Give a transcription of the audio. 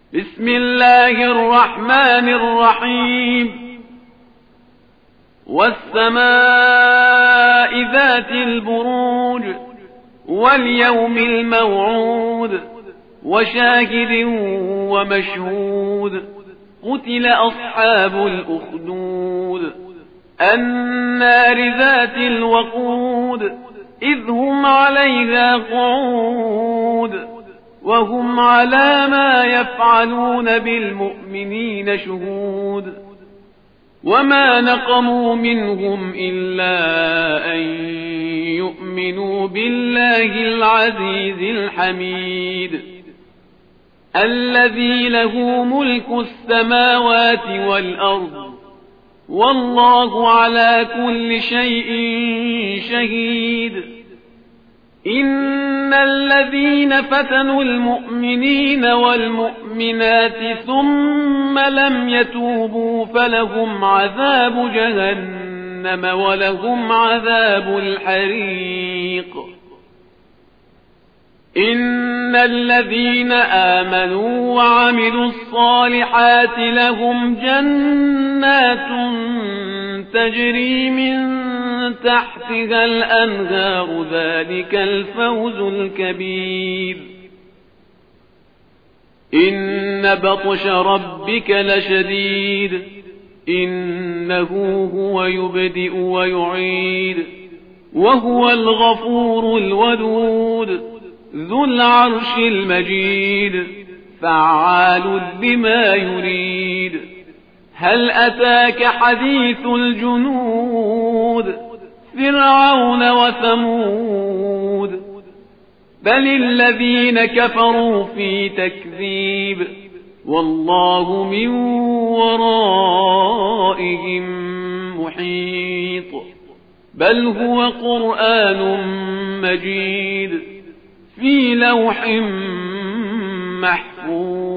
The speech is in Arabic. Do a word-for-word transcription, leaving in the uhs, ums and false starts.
بسم الله الرحمن الرحيم والسماء ذات البروج واليوم الموعود وشاهد ومشهود قتل أصحاب الأخدود النار ذات الوقود إذ هم عليها قعود وهم على ما يفعلون بالمؤمنين شهود وما نقموا منهم إلا أن يؤمنوا بالله العزيز الحميد الذي له ملك السماوات والأرض والله على كل شيء شهيد إن الذين فتنوا المؤمنين والمؤمنات ثم لم يتوبوا فلهم عذاب جهنم ولهم عذاب الحريق إن الذين آمنوا وعملوا الصالحات لهم جنات تجري من تحتها الأنهار ذلك الفوز الكبير إن بطش ربك لشديد إنه هو يبدئ ويعيد وهو الغفور الودود ذو العرش المجيد فعال لما يريد هل أتاك حديث الجنود فرعون وثمود بل الذين كفروا في تكذيب والله من ورائهم محيط بل هو قرآن مجيد في لوح محفوظ